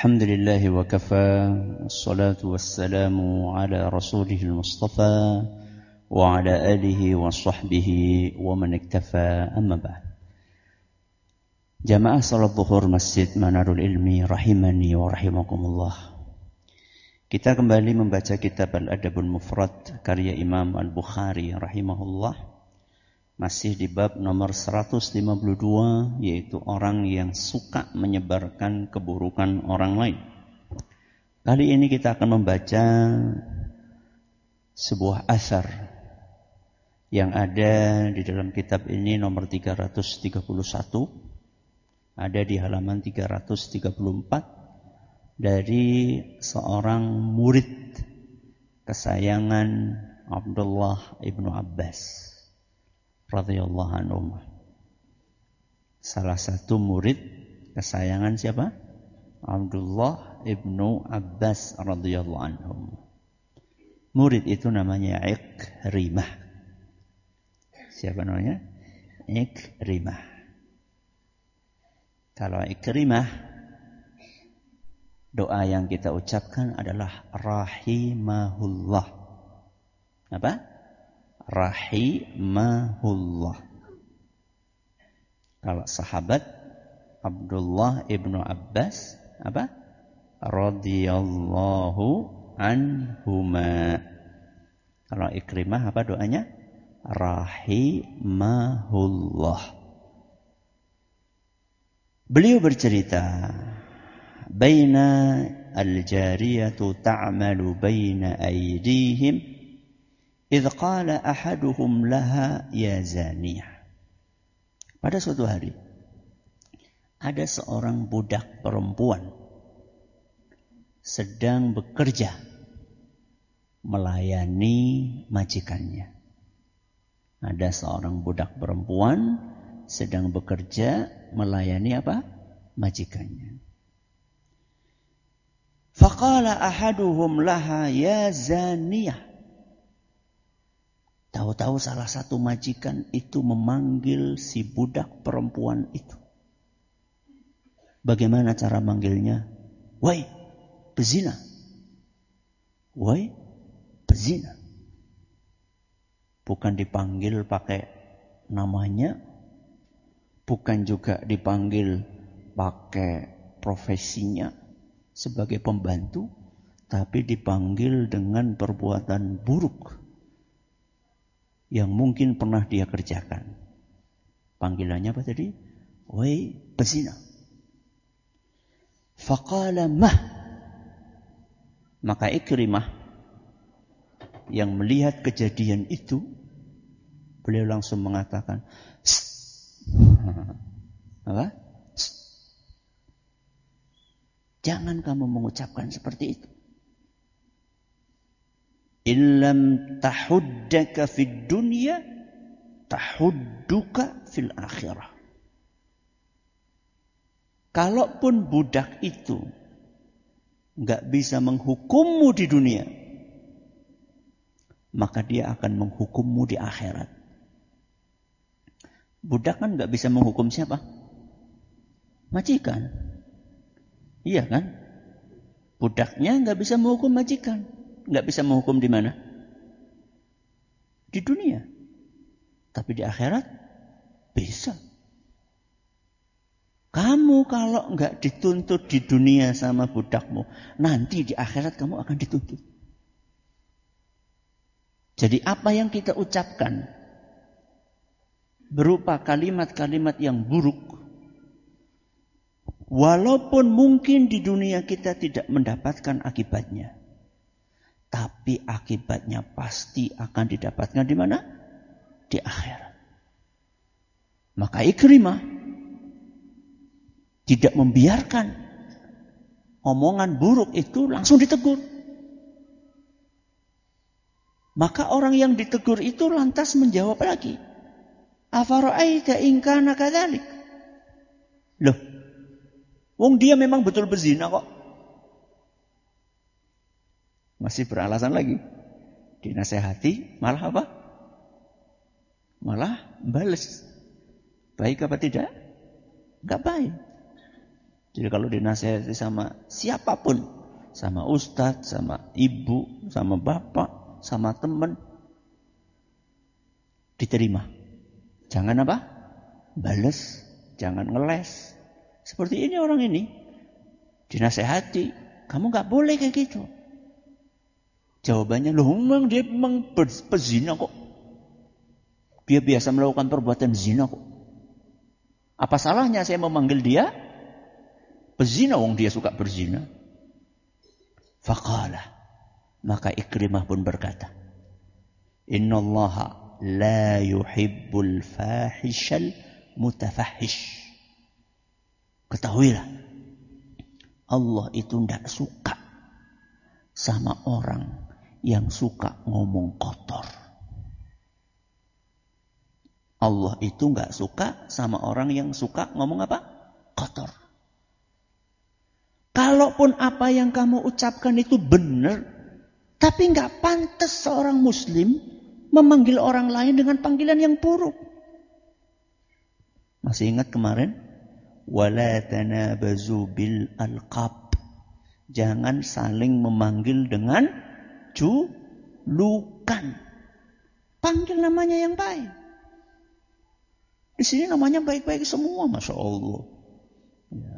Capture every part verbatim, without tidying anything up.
الحمد لله وكفى والصلاة والسلام على رسوله المصطفى وعلى آله وصحبه ومن اكتفى أما بعد. Jamaah salat zuhur Masjid Manarul Ilmi rahimani wa rahimakumullah. Kita kembali membaca kitab Al-Adabul Mufrad karya Imam Al-Bukhari rahimahullah. Masih di bab nomor seratus lima puluh dua, yaitu orang yang suka menyebarkan keburukan orang lain. Kali ini kita akan membaca sebuah asar yang ada di dalam kitab ini nomor tiga ratus tiga puluh satu. Ada di halaman tiga ratus tiga puluh empat dari seorang murid kesayangan Abdullah ibnu Abbas radhiyallahu anhu. Salah satu murid kesayangan siapa? Abdullah ibnu Abbas radhiyallahu anhu. Murid itu namanya Ikrimah. Siapa namanya? Ikrimah. Kalau Ikrimah, doa yang kita ucapkan adalah rahimahullah. Apa? Rahimahullah. Kalau sahabat Abdullah ibnu Abbas, apa? Radhiyallahu anhuma. Kalau Ikrimah apa doanya? Rahimahullah. Beliau bercerita, baina al-jariyatu ta'malu baina aydihim idh qala ahaduhum laha ya zaniyah. Pada suatu hari ada seorang budak perempuan sedang bekerja melayani majikannya. Ada seorang budak perempuan sedang bekerja melayani apa? Majikannya. Faqala ahaduhum laha ya zaniyah. Tahu-tahu salah satu majikan itu memanggil si budak perempuan itu. Bagaimana cara manggilnya? Wahai pezina. Wahai pezina. Bukan dipanggil pakai namanya. Bukan juga dipanggil pakai profesinya sebagai pembantu. Tapi dipanggil dengan perbuatan buruk yang mungkin pernah dia kerjakan. Panggilannya apa tadi? Wahai pezina. Faqala mah. Maka Ikrimah yang melihat kejadian itu, beliau langsung mengatakan, apa? Jangan kamu mengucapkan seperti itu. Illam tahuddaka fid dunya tahudduka fil akhirah. Kalaupun budak itu enggak bisa menghukummu di dunia, maka dia akan menghukummu di akhirat. Budak kan enggak bisa menghukum siapa? Majikan. Iya kan? Budaknya enggak bisa menghukum majikan. Enggak bisa menghukum di mana? Di dunia. Tapi di akhirat bisa. Kamu kalau enggak dituntut di dunia sama budakmu, nanti di akhirat kamu akan dituntut. Jadi apa yang kita ucapkan berupa kalimat-kalimat yang buruk, walaupun mungkin di dunia kita tidak mendapatkan akibatnya, tapi akibatnya pasti akan didapatkan di mana? Di akhirat. Maka Ikrimah tidak membiarkan omongan buruk itu, langsung ditegur. Maka orang yang ditegur itu lantas menjawab lagi, afara'aita in kana kadzalik. Loh, wong dia memang betul berzina kok. Masih beralasan lagi. Dinasehati malah apa? Malah bales. Baik apa tidak? Enggak baik. Jadi kalau dinasihati sama siapapun, sama ustadz, sama ibu, sama bapak, sama teman, diterima. Jangan apa? Bales, jangan ngeles. Seperti ini orang ini. Dinasehati, kamu gak boleh kayak gitu. Jawabannya, loh memang dia memang pezina kok. Dia biasa melakukan perbuatan zina kok. Apa salahnya saya memanggil dia pezina, wong dia suka berzina. Faqala, maka Ikrimah pun berkata, innallaha la yuhibbul fahishal mutafahish. Ketahuilah, Allah itu tidak suka sama orang yang suka ngomong kotor. Allah itu nggak suka sama orang yang suka ngomong apa? Kotor. Kalaupun apa yang kamu ucapkan itu benar, tapi nggak pantas seorang muslim memanggil orang lain dengan panggilan yang buruk. Masih ingat kemarin? Wala tanabazu bil alqab. Jangan saling memanggil dengan julukan. Panggil namanya yang baik. Di sini namanya baik-baik semua, masya Allah. Ya.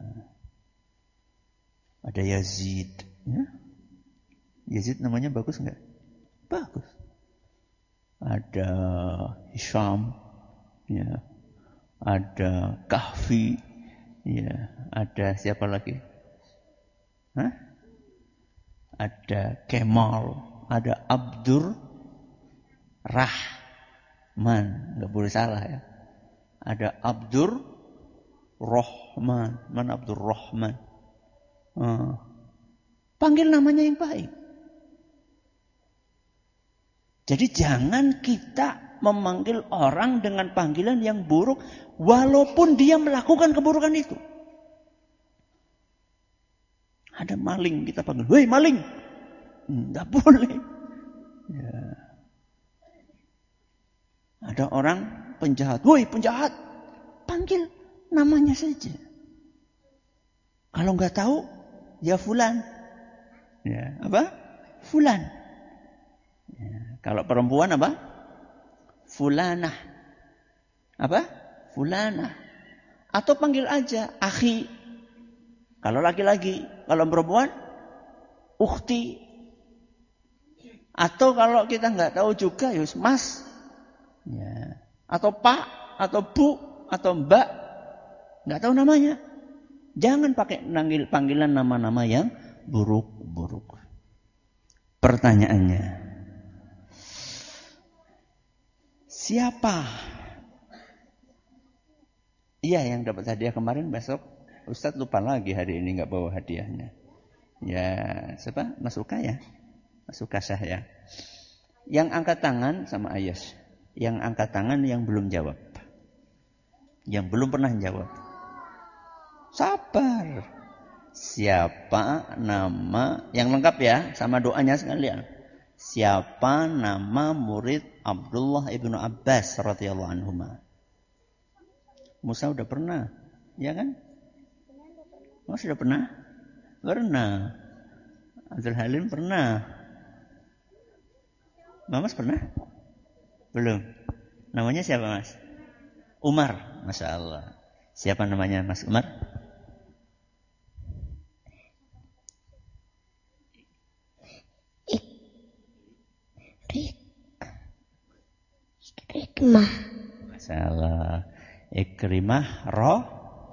Ada Yazid, ya. Yazid namanya bagus enggak? Bagus. Ada Hisham, ya. Ada Kahfi, ya. Ada siapa lagi? Hah? Ada Kemal, ada Abdur Rahman, enggak boleh salah ya. Ada Abdur Rahman, mana Abdur Rahman? Hmm. Panggil namanya yang baik. Jadi jangan kita memanggil orang dengan panggilan yang buruk, walaupun dia melakukan keburukan itu. Ada maling, kita panggil, "Woi maling!" Tidak boleh. Ya. Ada orang penjahat, "Woi penjahat!" Panggil namanya saja. Kalau nggak tahu, ya fulan. Ya, apa? Fulan. Ya, kalau perempuan apa? Fulanah. Apa? Fulanah. Atau panggil aja akhi. Kalau laki-laki, kalau perempuan ukhti. Atau kalau kita nggak tahu juga, ya mas. Ya. Atau pak, atau bu, atau mbak. Nggak tahu namanya. Jangan pakai panggil panggilan nama-nama yang buruk-buruk. Pertanyaannya, siapa? Iya yang dapat hadiah kemarin, besok Ustadz lupa lagi hari ini nggak bawa hadiahnya. Ya siapa? Mas Uka ya, Mas Uka Syah ya. Yang angkat tangan sama Ayas. Yang angkat tangan yang belum jawab, yang belum pernah jawab. Sabar. Siapa nama yang lengkap ya, sama doanya sekalian. Siapa nama murid Abdullah ibnu Abbas radhiyallahu anhuma? Musa udah pernah, ya kan? Mas sudah pernah? Pernah. Abdul Halim pernah. Mamas pernah? Belum. Namanya siapa mas? Umar. Masya Allah. Siapa namanya Mas Umar? Ikrimah. Masya Allah. Ikrimah roh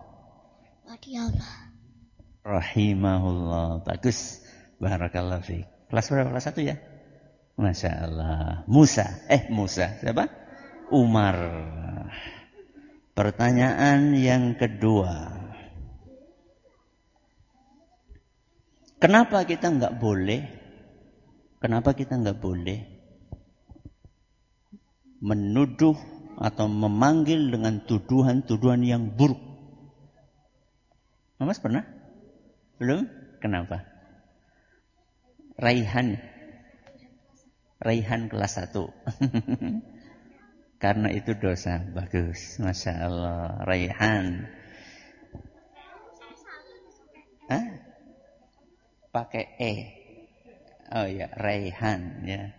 rahimahullah. Bagus. Barakallahu fiik. Kelas berapa? Kelas satu ya? Masya Allah. Musa. Eh Musa. Siapa? Umar. Pertanyaan yang kedua. Kenapa kita nggak boleh? Kenapa kita nggak boleh menuduh atau memanggil dengan tuduhan-tuduhan yang buruk? Mas pernah? Belum? Kenapa? Raihan. Raihan kelas satu. Karena itu dosa. Bagus. Masya Allah. Raihan. Hah? Pakai E. Oh ya, Raihan ya.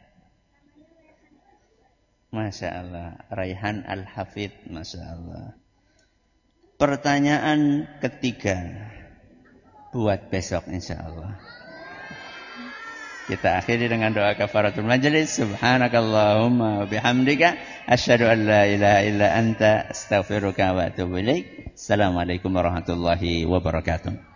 Masya Allah. Raihan Al-Hafidh. Masya Allah. Pertanyaan ketiga. Buat besok insya Allah. Kita akhiri dengan doa kafaratul majlis. Subhanakallahumma wa bihamdika asyhadu an la ilaha illa anta astaghfiruka wa atubu ilaik. Assalamualaikum warahmatullahi wabarakatuh.